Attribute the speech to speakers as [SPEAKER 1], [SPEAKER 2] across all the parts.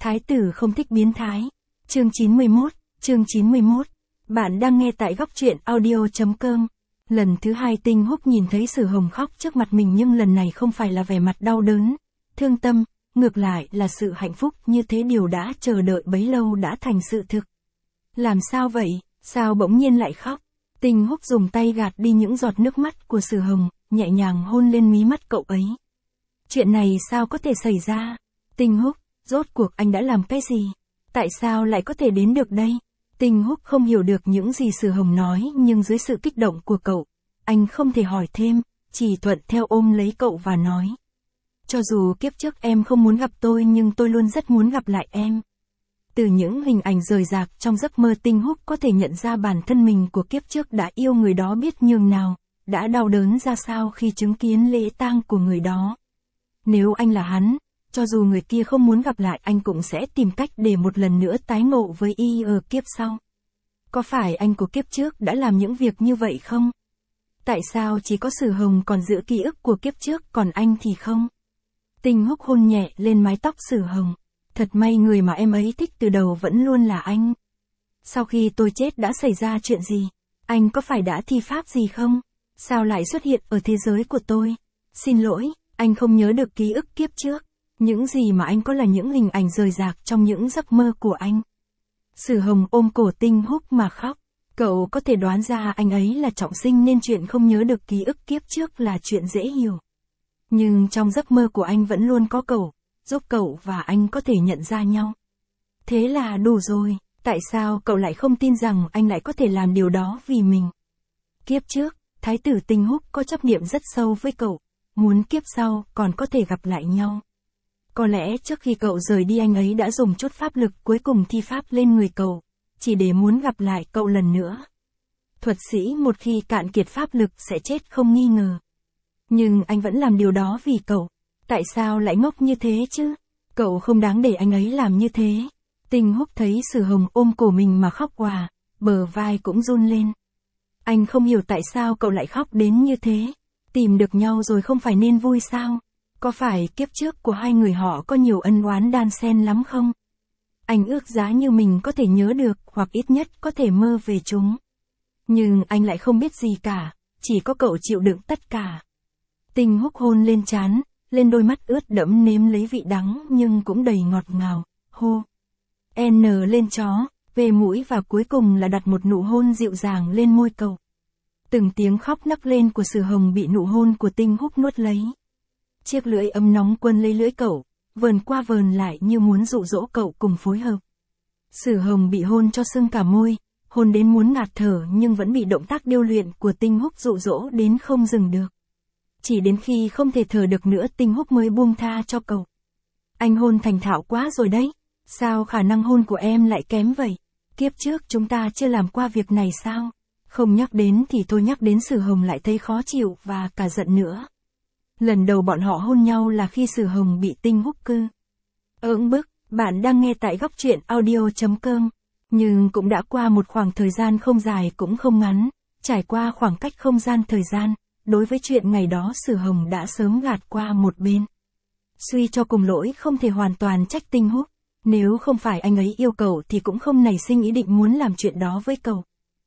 [SPEAKER 1] Thái tử không thích biến thái. Chương 91. Bạn đang nghe tại góc truyện audio.com. Lần thứ hai Tinh Húc nhìn thấy Sử Hồng khóc trước mặt mình, nhưng lần này không phải là vẻ mặt đau đớn, thương tâm, ngược lại là sự hạnh phúc, như thế điều đã chờ đợi bấy lâu đã thành sự thực. Làm sao vậy, sao bỗng nhiên lại khóc? Tinh Húc dùng tay gạt đi những giọt nước mắt của Sử Hồng, nhẹ nhàng hôn lên mí mắt cậu ấy. Chuyện này sao có thể xảy ra? Tinh Húc, rốt cuộc anh đã làm cái gì? Tại sao lại có thể đến được đây? Tinh Húc không hiểu được những gì Sử Hồng nói, nhưng dưới sự kích động của cậu, anh không thể hỏi thêm, chỉ thuận theo ôm lấy cậu và nói. Cho dù kiếp trước em không muốn gặp tôi, nhưng tôi luôn rất muốn gặp lại em. Từ những hình ảnh rời rạc trong giấc mơ, Tinh Húc có thể nhận ra bản thân mình của kiếp trước đã yêu người đó biết nhường nào, đã đau đớn ra sao khi chứng kiến lễ tang của người đó. Nếu anh là hắn, cho dù người kia không muốn gặp lại, anh cũng sẽ tìm cách để một lần nữa tái ngộ với y ở kiếp sau. Có phải anh của kiếp trước đã làm những việc như vậy không? Tại sao chỉ có Sử Hồng còn giữ ký ức của kiếp trước, còn anh thì không? Tinh Húc hôn nhẹ lên mái tóc Sử Hồng. Thật may người mà em ấy thích từ đầu vẫn luôn là anh. Sau khi tôi chết đã xảy ra chuyện gì? Anh có phải đã thi pháp gì không? Sao lại xuất hiện ở thế giới của tôi? Xin lỗi, anh không nhớ được ký ức kiếp trước. Những gì mà anh có là những hình ảnh rời rạc trong những giấc mơ của anh. Sử Hồng ôm cổ Tinh Húc mà khóc. Cậu có thể đoán ra anh ấy là trọng sinh nên chuyện không nhớ được ký ức kiếp trước là chuyện dễ hiểu. Nhưng trong giấc mơ của anh vẫn luôn có cậu, giúp cậu và anh có thể nhận ra nhau. Thế là đủ rồi, tại sao cậu lại không tin rằng anh lại có thể làm điều đó vì mình? Kiếp trước, Thái tử Tinh Húc có chấp niệm rất sâu với cậu, muốn kiếp sau còn có thể gặp lại nhau. Có lẽ trước khi cậu rời đi, anh ấy đã dùng chút pháp lực cuối cùng thi pháp lên người cậu, chỉ để muốn gặp lại cậu lần nữa. Thuật sĩ một khi cạn kiệt pháp lực sẽ chết không nghi ngờ. Nhưng anh vẫn làm điều đó vì cậu. Tại sao lại ngốc như thế chứ? Cậu không đáng để anh ấy làm như thế. Tinh Húc thấy Sử Hồng ôm cổ mình mà khóc òa, bờ vai cũng run lên. Anh không hiểu tại sao cậu lại khóc đến như thế. Tìm được nhau rồi không phải nên vui sao? Có phải kiếp trước của hai người họ có nhiều ân oán đan xen lắm không? Anh ước giá như mình có thể nhớ được, hoặc ít nhất có thể mơ về chúng. Nhưng anh lại không biết gì cả, chỉ có cậu chịu đựng tất cả. Tinh Húc hôn lên trán, lên đôi mắt ướt đẫm nếm lấy vị đắng nhưng cũng đầy ngọt ngào, hô. N lên chó, về mũi và cuối cùng là đặt một nụ hôn dịu dàng lên môi cậu. Từng tiếng khóc nấc lên của Sử Hồng bị nụ hôn của Tinh Húc nuốt lấy. Chiếc lưỡi ấm nóng quấn lấy lưỡi cậu, vờn qua vờn lại như muốn dụ dỗ cậu cùng phối hợp. Sử Hồng bị hôn cho sưng cả môi, hôn đến muốn ngạt thở nhưng vẫn bị động tác điêu luyện của Tinh Húc dụ dỗ đến không dừng được. Chỉ đến khi không thể thở được nữa, Tinh Húc mới buông tha cho cậu. Anh hôn thành thạo quá rồi đấy. Sao khả năng hôn của em lại kém vậy? Kiếp trước chúng ta chưa làm qua việc này sao? Không nhắc đến thì thôi, nhắc đến Sử Hồng lại thấy khó chịu và cả giận nữa. Lần đầu bọn họ hôn nhau là khi Sử Hồng bị Tinh Húc cư. Ỡng bức, bạn đang nghe tại góc truyện audio.com. Nhưng cũng đã qua một khoảng thời gian không dài cũng không ngắn. Trải qua khoảng cách không gian thời gian, đối với chuyện ngày đó Sử Hồng đã sớm gạt qua một bên. Suy cho cùng lỗi không thể hoàn toàn trách Tinh Húc. Nếu không phải anh ấy yêu cậu thì cũng không nảy sinh ý định muốn làm chuyện đó với cậu.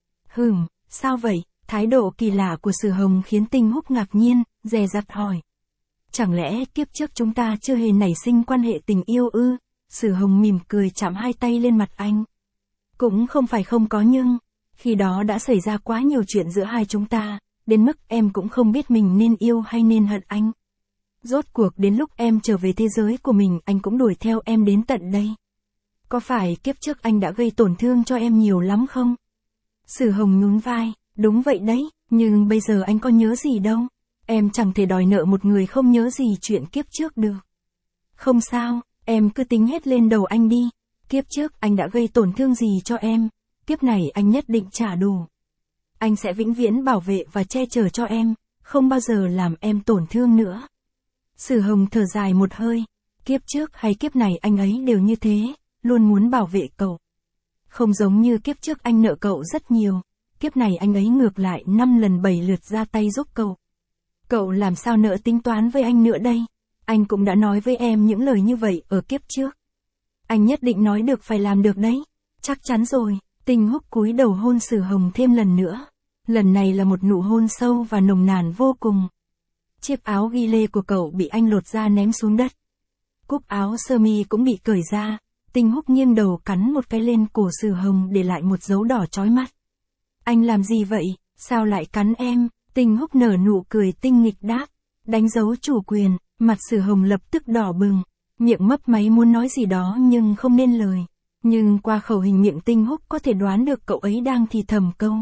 [SPEAKER 1] Sao vậy? Thái độ kỳ lạ của Sử Hồng khiến Tinh Húc ngạc nhiên, dè dặt hỏi. Chẳng lẽ kiếp trước chúng ta chưa hề nảy sinh quan hệ tình yêu ư? Sử Hồng mỉm cười chạm hai tay lên mặt anh. Cũng không phải không có, nhưng khi đó đã xảy ra quá nhiều chuyện giữa hai chúng ta, đến mức em cũng không biết mình nên yêu hay nên hận anh. Rốt cuộc đến lúc em trở về thế giới của mình, anh cũng đuổi theo em đến tận đây. Có phải kiếp trước anh đã gây tổn thương cho em nhiều lắm không? Sử Hồng nhún vai, đúng vậy đấy, nhưng bây giờ anh có nhớ gì đâu. Em chẳng thể đòi nợ một người không nhớ gì chuyện kiếp trước được. Không sao, em cứ tính hết lên đầu anh đi. Kiếp trước anh đã gây tổn thương gì cho em, kiếp này anh nhất định trả đủ. Anh sẽ vĩnh viễn bảo vệ và che chở cho em, không bao giờ làm em tổn thương nữa. Sử Hồng thở dài một hơi, kiếp trước hay kiếp này anh ấy đều như thế, luôn muốn bảo vệ cậu. Không giống như kiếp trước anh nợ cậu rất nhiều, kiếp này anh ấy ngược lại 5 lần 7 lượt ra tay giúp cậu. Cậu làm sao nợ tính toán với anh nữa đây? Anh cũng đã nói với em những lời như vậy ở kiếp trước. Anh nhất định nói được phải làm được đấy. Chắc chắn rồi. Tinh Húc cúi đầu hôn Sử Hồng thêm lần nữa. Lần này là một nụ hôn sâu và nồng nàn vô cùng. Chiếc áo ghi lê của cậu bị anh lột ra ném xuống đất. Cúc áo sơ mi cũng bị cởi ra. Tinh Húc nghiêng đầu cắn một cái lên cổ Sử Hồng để lại một dấu đỏ chói mắt. Anh làm gì vậy? Sao lại cắn em? Tinh Húc nở nụ cười tinh nghịch đáp. Đánh dấu chủ quyền, mặt Sử Hồng lập tức đỏ bừng. Miệng mấp máy muốn nói gì đó nhưng không nên lời. Nhưng qua khẩu hình miệng Tinh Húc có thể đoán được cậu ấy đang thì thầm câu.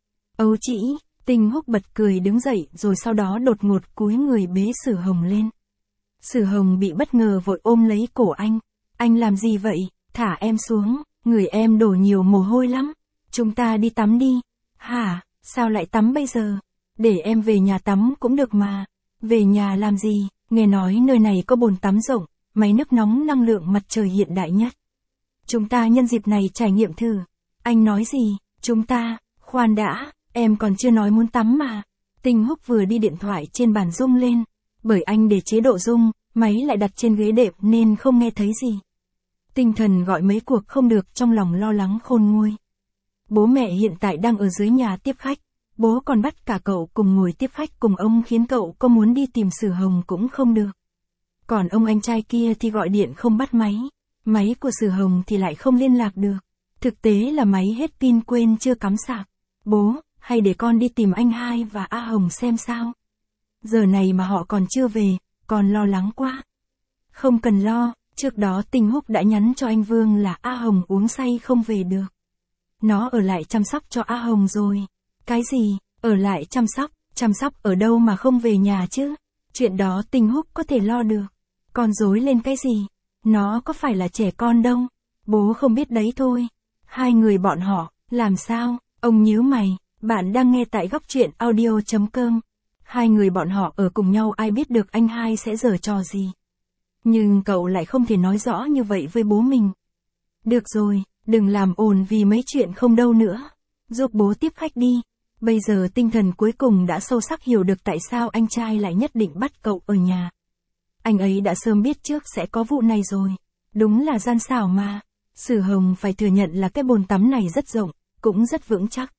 [SPEAKER 1] Ấu trĩ, Tinh Húc bật cười đứng dậy rồi sau đó đột ngột cúi người bế Sử Hồng lên. Sử Hồng bị bất ngờ vội ôm lấy cổ anh. Anh làm gì vậy? Thả em xuống, người em đổ nhiều mồ hôi lắm. Chúng ta đi tắm đi. Hả, sao lại tắm bây giờ? Để em về nhà tắm cũng được mà. Về nhà làm gì? Nghe nói nơi này có bồn tắm rộng, máy nước nóng năng lượng mặt trời hiện đại nhất. Chúng ta nhân dịp này trải nghiệm thử. Anh nói gì? Chúng ta, khoan đã, em còn chưa nói muốn tắm mà. Tinh Húc vừa đi điện thoại trên bàn rung lên. Bởi anh để chế độ rung, máy lại đặt trên ghế đệm nên không nghe thấy gì. Tinh thần gọi mấy cuộc không được trong lòng lo lắng khôn nguôi. Bố mẹ hiện tại đang ở dưới nhà tiếp khách. Bố còn bắt cả cậu cùng ngồi tiếp khách cùng ông khiến cậu có muốn đi tìm Sử Hồng cũng không được. Còn ông anh trai kia thì gọi điện không bắt máy. Máy của Sử Hồng thì lại không liên lạc được. Thực tế là máy hết pin quên chưa cắm sạc. Bố, hay để con đi tìm anh hai và A Hồng xem sao. Giờ này mà họ còn chưa về, con lo lắng quá. Không cần lo, trước đó Tinh Húc đã nhắn cho anh Vương là A Hồng uống say không về được. Nó ở lại chăm sóc cho A Hồng rồi. Cái gì, ở lại chăm sóc ở đâu mà không về nhà chứ? Chuyện đó Tinh Húc có thể lo được. Con rối lên cái gì? Nó có phải là trẻ con đâu. Bố không biết đấy thôi. Hai người bọn họ, làm sao? Ông nhíu mày, bạn đang nghe tại góc truyện audio.com. Hai người bọn họ ở cùng nhau ai biết được anh hai sẽ giở trò gì. Nhưng cậu lại không thể nói rõ như vậy với bố mình. Được rồi, đừng làm ồn vì mấy chuyện không đâu nữa. Giúp bố tiếp khách đi. Bây giờ tinh thần cuối cùng đã sâu sắc hiểu được tại sao anh trai lại nhất định bắt cậu ở nhà. Anh ấy đã sớm biết trước sẽ có vụ này rồi. Đúng là gian xảo mà. Sử Hồng phải thừa nhận là cái bồn tắm này rất rộng, cũng rất vững chắc.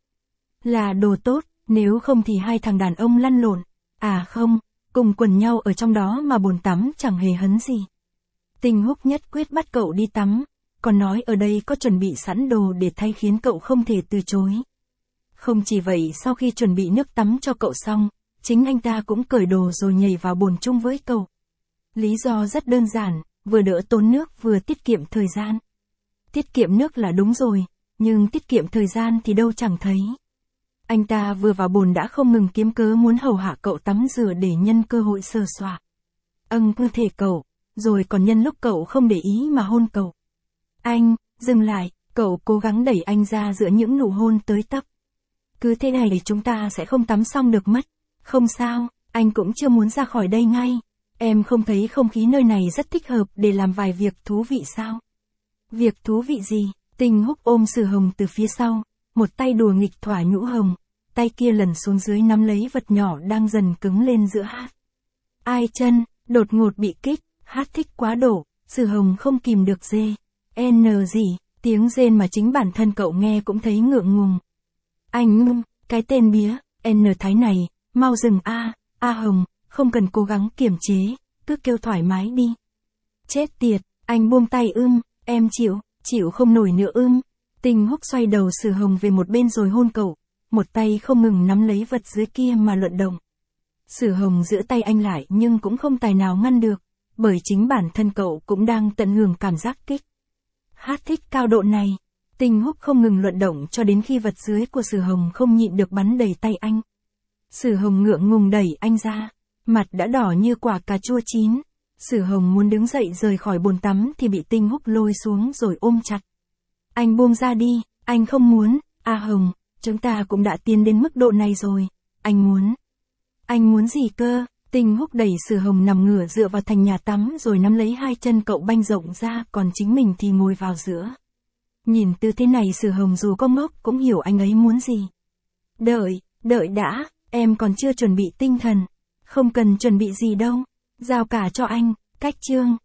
[SPEAKER 1] Là đồ tốt, nếu không thì hai thằng đàn ông lăn lộn. À không, cùng quần nhau ở trong đó mà bồn tắm chẳng hề hấn gì. Tinh Húc nhất quyết bắt cậu đi tắm, còn nói ở đây có chuẩn bị sẵn đồ để thay khiến cậu không thể từ chối. Không chỉ vậy, sau khi chuẩn bị nước tắm cho cậu xong, chính anh ta cũng cởi đồ rồi nhảy vào bồn chung với cậu. Lý do rất đơn giản, vừa đỡ tốn nước vừa tiết kiệm thời gian. Tiết kiệm nước là đúng rồi, nhưng tiết kiệm thời gian thì đâu chẳng thấy. Anh ta vừa vào bồn đã không ngừng kiếm cớ muốn hầu hạ cậu tắm rửa để nhân cơ hội sờ soạng cơ thể cậu, rồi còn nhân lúc cậu không để ý mà hôn cậu. Anh, dừng lại, cậu cố gắng đẩy anh ra giữa những nụ hôn tới tấp. Cứ thế này chúng ta sẽ không tắm xong được mất. Không sao, anh cũng chưa muốn ra khỏi đây ngay. Em không thấy không khí nơi này rất thích hợp để làm vài việc thú vị sao? Việc thú vị gì? Tinh Húc ôm Sử Hồng từ phía sau, một tay đùa nghịch thỏa nhũ hồng, tay kia lần xuống dưới nắm lấy vật nhỏ đang dần cứng lên giữa hát. Ai chân, đột ngột bị kích, hát thích quá độ, Sử Hồng không kìm được rê. N gì, tiếng rên mà chính bản thân cậu nghe cũng thấy ngượng ngùng. Anh cái tên bía, N thái này, mau dừng A Hồng, không cần cố gắng kiềm chế, cứ kêu thoải mái đi. Chết tiệt, anh buông tay em chịu không nổi nữa Tinh Húc xoay đầu Sử Hồng về một bên rồi hôn cậu, một tay không ngừng nắm lấy vật dưới kia mà luận động. Sử Hồng giữ tay anh lại nhưng cũng không tài nào ngăn được, bởi chính bản thân cậu cũng đang tận hưởng cảm giác kích. Hát thích cao độ này. Tinh Húc không ngừng luận động cho đến khi vật dưới của Sử Hồng không nhịn được bắn đầy tay anh. Sử Hồng ngượng ngùng đẩy anh ra, mặt đã đỏ như quả cà chua chín. Sử Hồng muốn đứng dậy rời khỏi bồn tắm thì bị Tinh Húc lôi xuống rồi ôm chặt. Anh buông ra đi, anh không muốn. A Hồng, chúng ta cũng đã tiến đến mức độ này rồi. Anh muốn gì cơ? Tinh Húc đẩy Sử Hồng nằm ngửa dựa vào thành nhà tắm rồi nắm lấy hai chân cậu banh rộng ra, còn chính mình thì ngồi vào giữa. Nhìn tư thế này Sử Hồng dù có ngốc cũng hiểu anh ấy muốn gì. Đợi đã, em còn chưa chuẩn bị tinh thần. Không cần chuẩn bị gì đâu. Giao cả cho anh, cách chương.